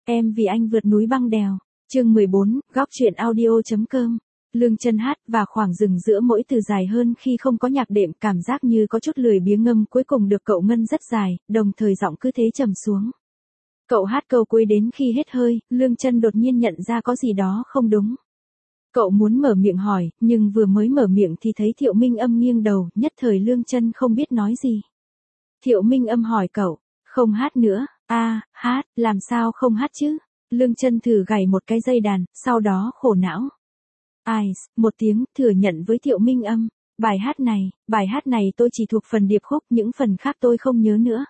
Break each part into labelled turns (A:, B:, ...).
A: Em vì anh vượt núi băng đèo. Chương 14, góc truyện audio.com. Lương Chân hát và khoảng dừng giữa mỗi từ dài hơn khi không có nhạc đệm, cảm giác như có chút lười biếng ngâm cuối cùng được cậu ngân rất dài, đồng thời giọng cứ thế trầm xuống. Cậu hát câu cuối đến khi hết hơi, Lương Chân đột nhiên nhận ra có gì đó không đúng. Cậu muốn mở miệng hỏi, nhưng vừa mới mở miệng thì thấy Thiệu Minh Âm nghiêng đầu, nhất thời Lương Chân không biết nói gì. Thiệu Minh Âm hỏi cậu, không hát nữa, hát, làm sao không hát chứ? Lương Chân thử gảy một cái dây đàn, sau đó khổ não. Một tiếng, thừa nhận với Thiệu Minh Âm, bài hát này tôi chỉ thuộc phần điệp khúc, những phần khác tôi không nhớ nữa.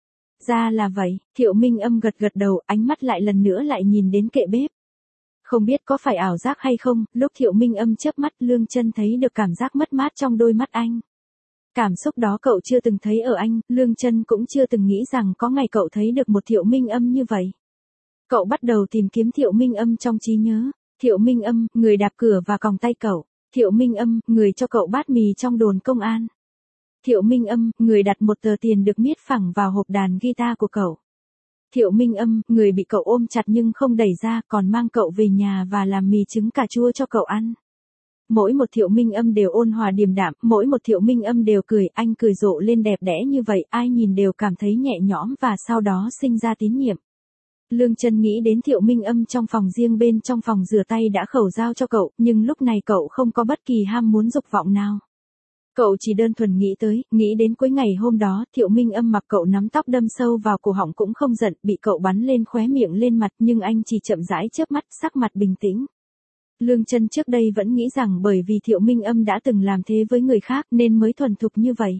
A: Ra là vậy, Thiệu Minh Âm gật gật đầu, ánh mắt lại lần nữa lại nhìn đến kệ bếp. Không biết có phải ảo giác hay không, lúc Thiệu Minh Âm chớp mắt, Lương Chân thấy được cảm giác mất mát trong đôi mắt anh. Cảm xúc đó cậu chưa từng thấy ở anh, Lương Chân cũng chưa từng nghĩ rằng có ngày cậu thấy được một Thiệu Minh Âm như vậy. Cậu bắt đầu tìm kiếm Thiệu Minh Âm trong trí nhớ. Thiệu Minh Âm, người đạp cửa và còng tay cậu. Thiệu Minh Âm, người cho cậu bát mì trong đồn công an. Thiệu Minh Âm, người đặt một tờ tiền được miết phẳng vào hộp đàn guitar của cậu. Thiệu Minh Âm, người bị cậu ôm chặt nhưng không đẩy ra, còn mang cậu về nhà và làm mì trứng cà chua cho cậu ăn. Mỗi một Thiệu Minh Âm đều ôn hòa điềm đạm, mỗi một Thiệu Minh Âm đều cười, anh cười rộ lên đẹp đẽ như vậy, ai nhìn đều cảm thấy nhẹ nhõm và sau đó sinh ra tín nhiệm. Lương Chân nghĩ đến Thiệu Minh Âm trong phòng riêng bên trong phòng rửa tay đã khẩu giao cho cậu, nhưng lúc này cậu không có bất kỳ ham muốn dục vọng nào. Cậu chỉ đơn thuần nghĩ đến cuối ngày hôm đó, Thiệu Minh Âm mặc cậu nắm tóc đâm sâu vào cổ họng cũng không giận, bị cậu bắn lên khóe miệng lên mặt, nhưng anh chỉ chậm rãi chớp mắt, sắc mặt bình tĩnh. Lương Chân trước đây vẫn nghĩ rằng bởi vì Thiệu Minh Âm đã từng làm thế với người khác nên mới thuần thục như vậy.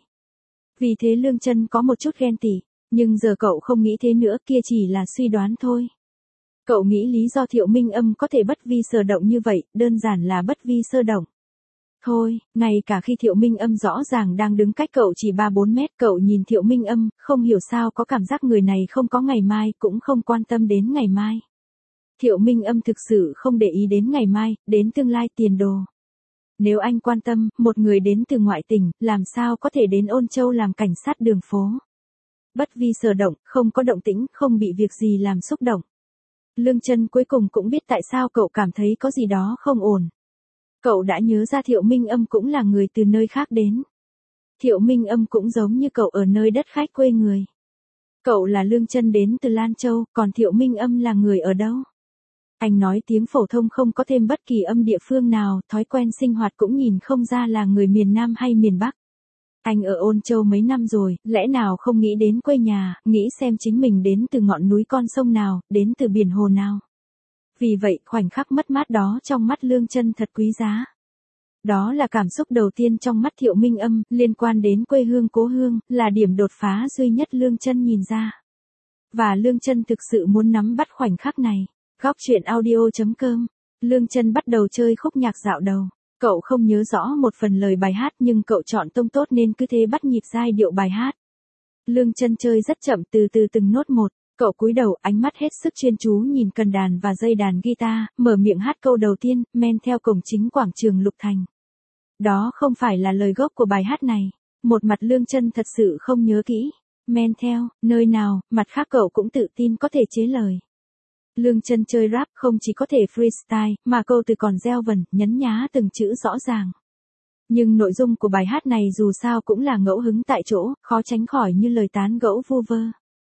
A: Vì thế Lương Chân có một chút ghen tị, nhưng giờ cậu không nghĩ thế nữa, kia chỉ là suy đoán thôi. Cậu nghĩ lý do Thiệu Minh Âm có thể bất vi sở động như vậy, đơn giản là bất vi sơ động. Thôi, ngay cả khi Thiệu Minh Âm rõ ràng đang đứng cách cậu chỉ 3-4 mét, cậu nhìn Thiệu Minh Âm, không hiểu sao có cảm giác người này không có ngày mai, cũng không quan tâm đến ngày mai. Thiệu Minh Âm thực sự không để ý đến ngày mai, đến tương lai tiền đồ. Nếu anh quan tâm, một người đến từ ngoại tỉnh, làm sao có thể đến Ôn Châu làm cảnh sát đường phố. Bất vi sở động, không có động tĩnh, không bị việc gì làm xúc động. Lương Chân cuối cùng cũng biết tại sao cậu cảm thấy có gì đó không ổn. Cậu đã nhớ ra Thiệu Minh Âm cũng là người từ nơi khác đến. Thiệu Minh Âm cũng giống như cậu ở nơi đất khách quê người. Cậu là Lương Chân đến từ Lan Châu, còn Thiệu Minh Âm là người ở đâu? Anh nói tiếng phổ thông không có thêm bất kỳ âm địa phương nào, thói quen sinh hoạt cũng nhìn không ra là người miền Nam hay miền Bắc. Anh ở Ôn Châu mấy năm rồi, lẽ nào không nghĩ đến quê nhà, nghĩ xem chính mình đến từ ngọn núi con sông nào, đến từ biển hồ nào. Vì vậy, khoảnh khắc mất mát đó trong mắt Lương Chân thật quý giá. Đó là cảm xúc đầu tiên trong mắt Thiệu Minh Âm, liên quan đến quê hương cố hương, là điểm đột phá duy nhất Lương Chân nhìn ra. Và Lương Chân thực sự muốn nắm bắt khoảnh khắc này. Góc truyện audio.com. Lương Chân bắt đầu chơi khúc nhạc dạo đầu. Cậu không nhớ rõ một phần lời bài hát nhưng cậu chọn tông tốt nên cứ thế bắt nhịp giai điệu bài hát. Lương Chân chơi rất chậm từ từ từng nốt một. Cậu cúi đầu, ánh mắt hết sức chuyên chú nhìn cần đàn và dây đàn guitar, mở miệng hát câu đầu tiên, men theo cổng chính quảng trường Lục Thành. Đó không phải là lời gốc của bài hát này. Một mặt Lương Chân thật sự không nhớ kỹ. Men theo, nơi nào, mặt khác cậu cũng tự tin có thể chế lời. Lương Chân chơi rap không chỉ có thể freestyle, mà câu từ còn gieo vần, nhấn nhá từng chữ rõ ràng. Nhưng nội dung của bài hát này dù sao cũng là ngẫu hứng tại chỗ, khó tránh khỏi như lời tán gẫu vu vơ.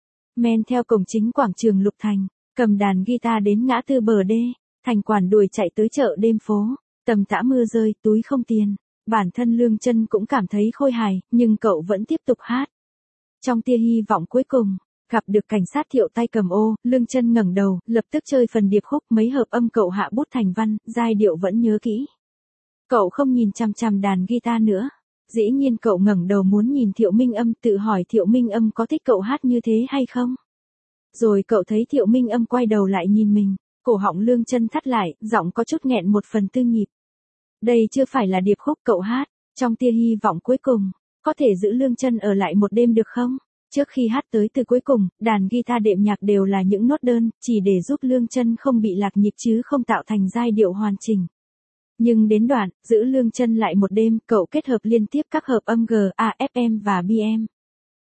A: Men theo cổng chính quảng trường Lục Thành, cầm đàn guitar đến ngã tư bờ đê, thành quản đuổi chạy tới chợ đêm phố, tầm tã mưa rơi, túi không tiền. Bản thân Lương Chân cũng cảm thấy khôi hài, nhưng cậu vẫn tiếp tục hát. Trong tia hy vọng cuối cùng, gặp được cảnh sát Thiệu tay cầm ô, Lương Chân ngẩng đầu, lập tức chơi phần điệp khúc, mấy hợp âm cậu hạ bút thành văn, giai điệu vẫn nhớ kỹ. Cậu không nhìn chằm chằm đàn guitar nữa. Dĩ nhiên cậu ngẩng đầu muốn nhìn Thiệu Minh Âm, tự hỏi Thiệu Minh Âm có thích cậu hát như thế hay không. Rồi cậu thấy Thiệu Minh Âm quay đầu lại nhìn mình, cổ họng Lương Chân thắt lại, giọng có chút nghẹn 1/4 nhịp. Đây chưa phải là điệp khúc cậu hát, trong tia hy vọng cuối cùng, có thể giữ Lương Chân ở lại một đêm được không? Trước khi hát tới từ cuối cùng, đàn guitar đệm nhạc đều là những nốt đơn, chỉ để giúp Lương Chân không bị lạc nhịp chứ không tạo thành giai điệu hoàn chỉnh. Nhưng đến đoạn, giữ Lương Chân lại một đêm, cậu kết hợp liên tiếp các hợp âm G, A, FM và BM.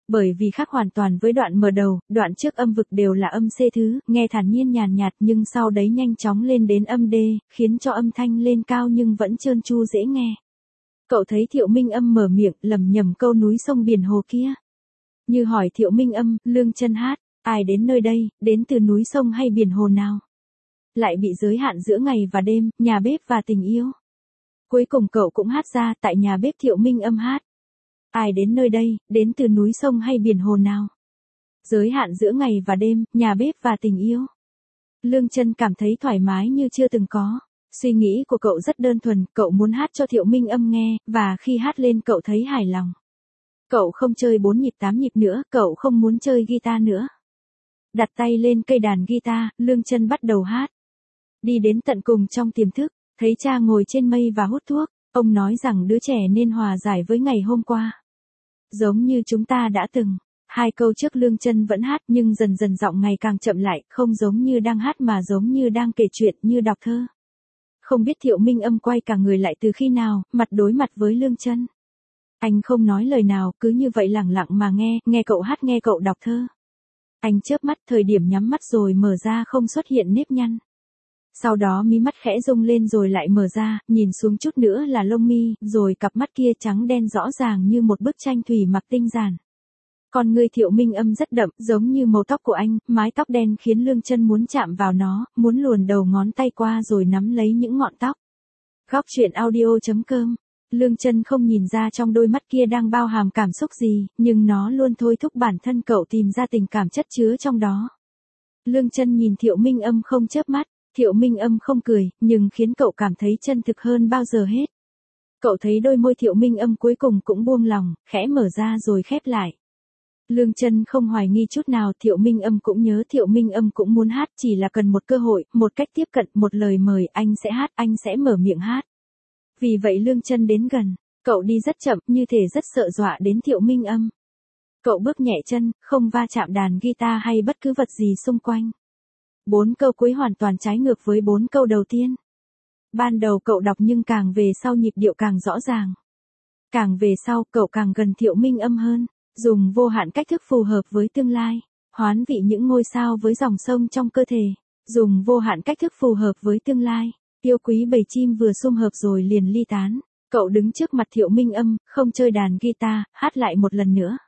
A: Bởi vì khác hoàn toàn với đoạn mở đầu, đoạn trước âm vực đều là âm C thứ, nghe thản nhiên nhàn nhạt nhưng sau đấy nhanh chóng lên đến âm D, khiến cho âm thanh lên cao nhưng vẫn trơn tru dễ nghe. Cậu thấy Thiệu Minh Âm mở miệng lẩm nhẩm câu núi sông biển hồ kia. Như hỏi Thiệu Minh Âm, Lương Chân hát, ai đến nơi đây, đến từ núi sông hay biển hồ nào? Lại bị giới hạn giữa ngày và đêm, nhà bếp và tình yêu. Cuối cùng cậu cũng hát ra, tại nhà bếp Thiệu Minh Âm hát. Ai đến nơi đây, đến từ núi sông hay biển hồ nào? Giới hạn giữa ngày và đêm, nhà bếp và tình yêu. Lương Chân cảm thấy thoải mái như chưa từng có. Suy nghĩ của cậu rất đơn thuần, cậu muốn hát cho Thiệu Minh Âm nghe, và khi hát lên cậu thấy hài lòng. Cậu không chơi 4 nhịp 8 nhịp nữa, cậu không muốn chơi guitar nữa. Đặt tay lên cây đàn guitar, Lương Chân bắt đầu hát. Đi đến tận cùng trong tiềm thức, thấy cha ngồi trên mây và hút thuốc, ông nói rằng đứa trẻ nên hòa giải với ngày hôm qua. Giống như chúng ta đã từng. 2 câu trước Lương Chân vẫn hát nhưng dần dần giọng ngày càng chậm lại, không giống như đang hát mà giống như đang kể chuyện như đọc thơ. Không biết Thiệu Minh Âm quay cả người lại từ khi nào, mặt đối mặt với Lương Chân. Anh không nói lời nào, cứ như vậy lẳng lặng mà nghe cậu hát nghe cậu đọc thơ. Anh chớp mắt, thời điểm nhắm mắt rồi mở ra không xuất hiện nếp nhăn. Sau đó mí mắt khẽ rung lên rồi lại mở ra, nhìn xuống chút nữa là lông mi, rồi cặp mắt kia trắng đen rõ ràng như một bức tranh thủy mặc tinh giản. Con người Thiệu Minh Âm rất đậm, giống như màu tóc của anh, mái tóc đen khiến Lương Chân muốn chạm vào nó, muốn luồn đầu ngón tay qua rồi nắm lấy những ngọn tóc. Góc truyện audio.com. Lương Chân không nhìn ra trong đôi mắt kia đang bao hàm cảm xúc gì, nhưng nó luôn thôi thúc bản thân cậu tìm ra tình cảm chất chứa trong đó. Lương Chân nhìn Thiệu Minh Âm không chớp mắt, Thiệu Minh Âm không cười, nhưng khiến cậu cảm thấy chân thực hơn bao giờ hết. Cậu thấy đôi môi Thiệu Minh Âm cuối cùng cũng buông lòng, khẽ mở ra rồi khép lại. Lương Chân không hoài nghi chút nào, Thiệu Minh Âm cũng nhớ, Thiệu Minh Âm cũng muốn hát, chỉ là cần một cơ hội, một cách tiếp cận, một lời mời, anh sẽ hát, anh sẽ mở miệng hát. Vì vậy Lương Chân đến gần, cậu đi rất chậm, như thể rất sợ dọa đến Thiệu Minh Âm. Cậu bước nhẹ chân, không va chạm đàn guitar hay bất cứ vật gì xung quanh. 4 câu cuối hoàn toàn trái ngược với 4 câu đầu tiên. Ban đầu cậu đọc nhưng càng về sau nhịp điệu càng rõ ràng. Càng về sau cậu càng gần Thiệu Minh Âm hơn, dùng vô hạn cách thức phù hợp với tương lai, hoán vị những ngôi sao với dòng sông trong cơ thể, dùng vô hạn cách thức phù hợp với tương lai, yêu quý bầy chim vừa sum hợp rồi liền ly tán. Cậu đứng trước mặt Thiệu Minh Âm, không chơi đàn guitar, hát lại một lần nữa.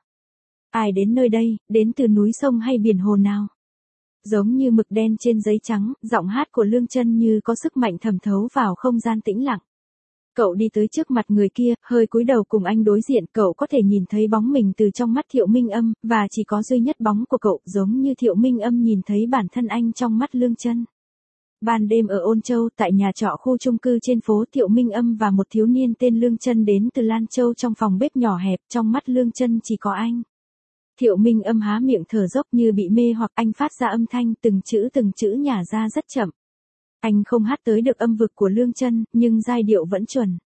A: Ai đến nơi đây, đến từ núi sông hay biển hồ nào? Giống như mực đen trên giấy trắng, giọng hát của Lương Chân như có sức mạnh thẩm thấu vào không gian tĩnh lặng. Cậu đi tới trước mặt người kia, hơi cúi đầu cùng anh đối diện, cậu có thể nhìn thấy bóng mình từ trong mắt Thiệu Minh Âm, và chỉ có duy nhất bóng của cậu, giống như Thiệu Minh Âm nhìn thấy bản thân anh trong mắt Lương Chân. Ban đêm ở Ôn Châu, tại nhà trọ khu chung cư trên phố, Thiệu Minh Âm và một thiếu niên tên Lương Chân đến từ Lan Châu trong phòng bếp nhỏ hẹp, trong mắt Lương Chân chỉ có anh. Thiệu Minh Âm há miệng thở dốc như bị mê hoặc, anh phát ra âm thanh từng chữ nhả ra rất chậm. Anh không hát tới được âm vực của Lương Chân, nhưng giai điệu vẫn chuẩn.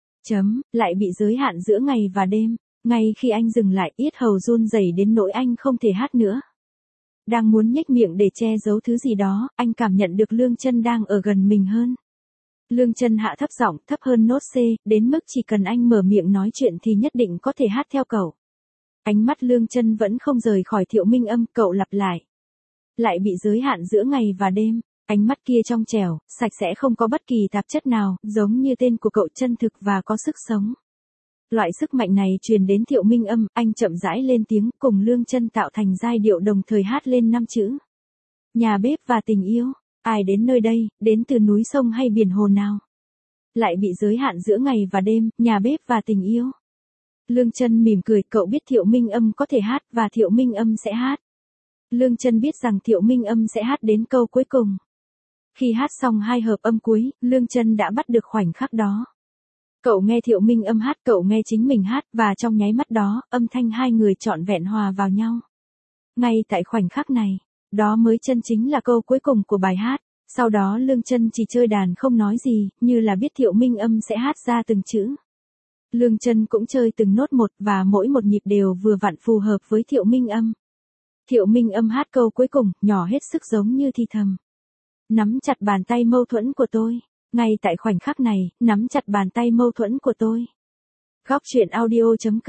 A: Lại bị giới hạn giữa ngày và đêm, ngay khi anh dừng lại, yết hầu run rẩy đến nỗi anh không thể hát nữa. Đang muốn nhếch miệng để che giấu thứ gì đó, anh cảm nhận được Lương Chân đang ở gần mình hơn. Lương Chân hạ thấp giọng, thấp hơn nốt C, đến mức chỉ cần anh mở miệng nói chuyện thì nhất định có thể hát theo cậu. Ánh mắt Lương Chân vẫn không rời khỏi Thiệu Minh Âm, cậu lặp lại. Lại bị giới hạn giữa ngày và đêm, ánh mắt kia trong trẻo, sạch sẽ không có bất kỳ tạp chất nào, giống như tên của cậu, chân thực và có sức sống. Loại sức mạnh này truyền đến Thiệu Minh Âm, anh chậm rãi lên tiếng, cùng Lương Chân tạo thành giai điệu đồng thời hát lên 5 chữ. Nhà bếp và tình yêu, ai đến nơi đây, đến từ núi sông hay biển hồ nào? Lại bị giới hạn giữa ngày và đêm, nhà bếp và tình yêu. Lương Chân mỉm cười, cậu biết Thiệu Minh Âm có thể hát, và Thiệu Minh Âm sẽ hát. Lương Chân biết rằng Thiệu Minh Âm sẽ hát đến câu cuối cùng. Khi hát xong 2 hợp âm cuối, Lương Chân đã bắt được khoảnh khắc đó. Cậu nghe Thiệu Minh Âm hát, cậu nghe chính mình hát, và trong nháy mắt đó, âm thanh hai người trọn vẹn hòa vào nhau. Ngay tại khoảnh khắc này, đó mới chân chính là câu cuối cùng của bài hát. Sau đó Lương Chân chỉ chơi đàn không nói gì, như là biết Thiệu Minh Âm sẽ hát ra từng chữ. Lương Chân cũng chơi từng nốt một, và mỗi một nhịp đều vừa vặn phù hợp với Thiệu Minh Âm. Thiệu Minh Âm hát câu cuối cùng, nhỏ hết sức giống như thì thầm. Nắm chặt bàn tay mâu thuẫn của tôi. Ngay tại khoảnh khắc này, nắm chặt bàn tay mâu thuẫn của tôi. Góc truyện audio.com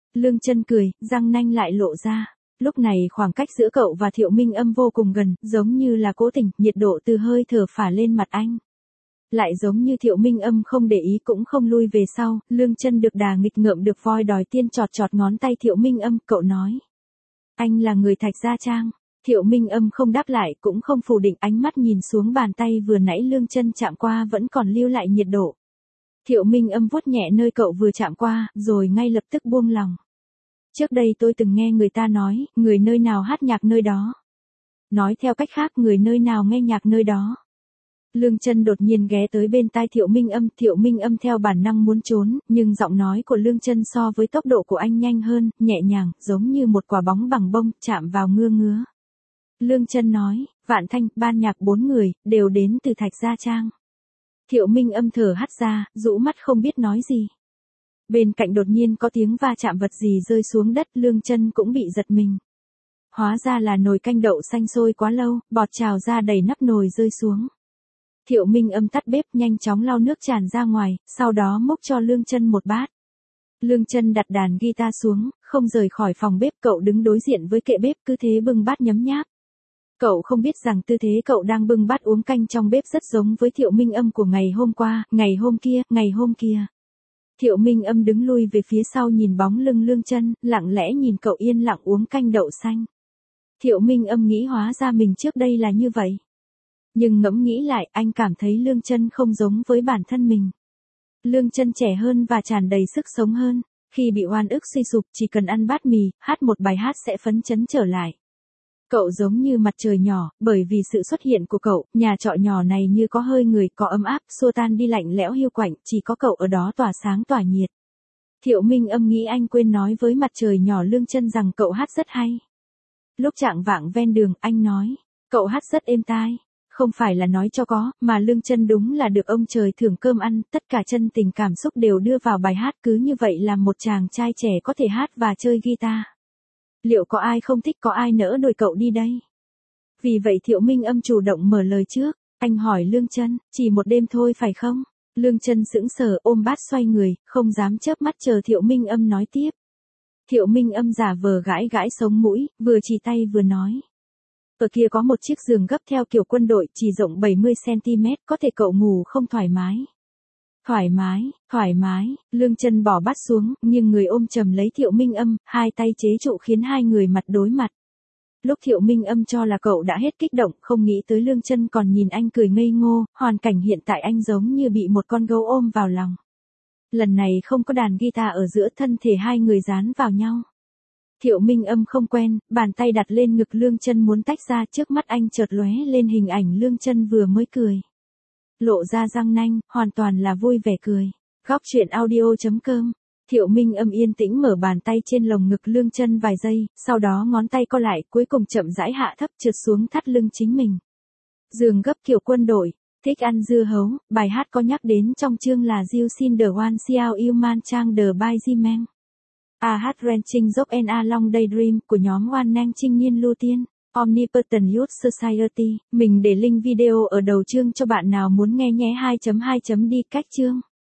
A: Lương Chân cười, răng nanh lại lộ ra. Lúc này khoảng cách giữa cậu và Thiệu Minh Âm vô cùng gần, giống như là cố tình, nhiệt độ từ hơi thở phả lên mặt anh. Lại giống như Thiệu Minh Âm không để ý cũng không lui về sau, Lương Chân được đà nghịch ngợm được voi đòi tiên chọt chọt ngón tay Thiệu Minh Âm, cậu nói. Anh là người Thạch Gia Trang. Thiệu Minh Âm không đáp lại cũng không phủ định, ánh mắt nhìn xuống bàn tay vừa nãy Lương Chân chạm qua vẫn còn lưu lại nhiệt độ. Thiệu Minh Âm vuốt nhẹ nơi cậu vừa chạm qua, rồi ngay lập tức buông lòng. Trước đây tôi từng nghe người ta nói, người nơi nào hát nhạc nơi đó. Nói theo cách khác, người nơi nào nghe nhạc nơi đó. Lương Chân đột nhiên ghé tới bên tai Thiệu Minh Âm theo bản năng muốn trốn, nhưng giọng nói của Lương Chân so với tốc độ của anh nhanh hơn, nhẹ nhàng, giống như một quả bóng bằng bông, chạm vào ngứa. Lương Chân nói, Vạn Thanh, ban nhạc 4 người, đều đến từ Thạch Gia Trang. Thiệu Minh Âm thở hắt ra, rũ mắt không biết nói gì. Bên cạnh đột nhiên có tiếng va chạm vật gì rơi xuống đất, Lương Chân cũng bị giật mình. Hóa ra là nồi canh đậu xanh sôi quá lâu, bọt trào ra đầy nắp nồi rơi xuống. Thiệu Minh Âm tắt bếp, nhanh chóng lau nước tràn ra ngoài, sau đó múc cho Lương Chân một bát. Lương Chân đặt đàn guitar xuống, không rời khỏi phòng bếp, cậu đứng đối diện với kệ bếp cứ thế bưng bát nhấm nháp. Cậu không biết rằng tư thế cậu đang bưng bát uống canh trong bếp rất giống với Thiệu Minh Âm của ngày hôm qua, ngày hôm kia. Thiệu Minh Âm đứng lui về phía sau nhìn bóng lưng Lương Chân, lặng lẽ nhìn cậu yên lặng uống canh đậu xanh. Thiệu Minh Âm nghĩ hóa ra mình trước đây là như vậy. Nhưng ngẫm nghĩ lại, anh cảm thấy Lương Chân không giống với bản thân mình. Lương Chân trẻ hơn và tràn đầy sức sống hơn. Khi bị oan ức suy sụp, chỉ cần ăn bát mì, hát một bài hát sẽ phấn chấn trở lại. Cậu giống như mặt trời nhỏ, bởi vì sự xuất hiện của cậu, nhà trọ nhỏ này như có hơi người, có ấm áp, xua tan đi lạnh lẽo hiu quạnh, chỉ có cậu ở đó tỏa sáng tỏa nhiệt. Thiệu Minh Âm nghĩ anh quên nói với mặt trời nhỏ Lương Chân rằng cậu hát rất hay. Lúc chạng vạng ven đường, anh nói, cậu hát rất êm tai. Không phải là nói cho có, mà Lương Chân đúng là được ông trời thưởng cơm ăn, tất cả chân tình cảm xúc đều đưa vào bài hát, cứ như vậy làm một chàng trai trẻ có thể hát và chơi guitar. Liệu có ai không thích, có ai nỡ đuổi cậu đi đây? Vì vậy Thiệu Minh Âm chủ động mở lời trước, anh hỏi Lương Chân, chỉ một đêm thôi phải không? Lương Chân sững sờ ôm bát xoay người, không dám chớp mắt chờ Thiệu Minh Âm nói tiếp. Thiệu Minh Âm giả vờ gãi gãi sống mũi, vừa chỉ tay vừa nói. Ở kia có một chiếc giường gấp theo kiểu quân đội, chỉ rộng 70cm, có thể cậu ngủ không thoải mái. Thoải mái, Lương Chân bỏ bát xuống, nhưng người ôm chầm lấy Thiệu Minh Âm, hai tay chế trụ khiến hai người mặt đối mặt. Lúc Thiệu Minh Âm cho là cậu đã hết kích động, không nghĩ tới Lương Chân còn nhìn anh cười ngây ngô, hoàn cảnh hiện tại anh giống như bị một con gấu ôm vào lòng. Lần này không có đàn guitar ở giữa, thân thể hai người dán vào nhau. Thiệu Minh Âm không quen, bàn tay đặt lên ngực Lương Chân muốn tách ra, trước mắt anh chợt lóe lên hình ảnh Lương Chân vừa mới cười. Lộ ra răng nanh, hoàn toàn là vui vẻ cười. Góc truyện audio.com. Thiệu Minh Âm yên tĩnh mở bàn tay trên lồng ngực Lương Chân vài giây, sau đó ngón tay co lại, cuối cùng chậm rãi hạ thấp trượt xuống thắt lưng chính mình. Giường gấp kiểu quân đội, thích ăn dưa hấu, bài hát có nhắc đến trong chương là You Sin The One Xiao Yêu Man Trang The Bai Ji A hát Ranching Dốc and A Long Daydream của nhóm One Nang Trinh Nhiên Lưu Tiên, Omnipotent Youth Society. Mình để link video ở đầu chương cho bạn nào muốn nghe nhé. 2.2. Đi cách chương.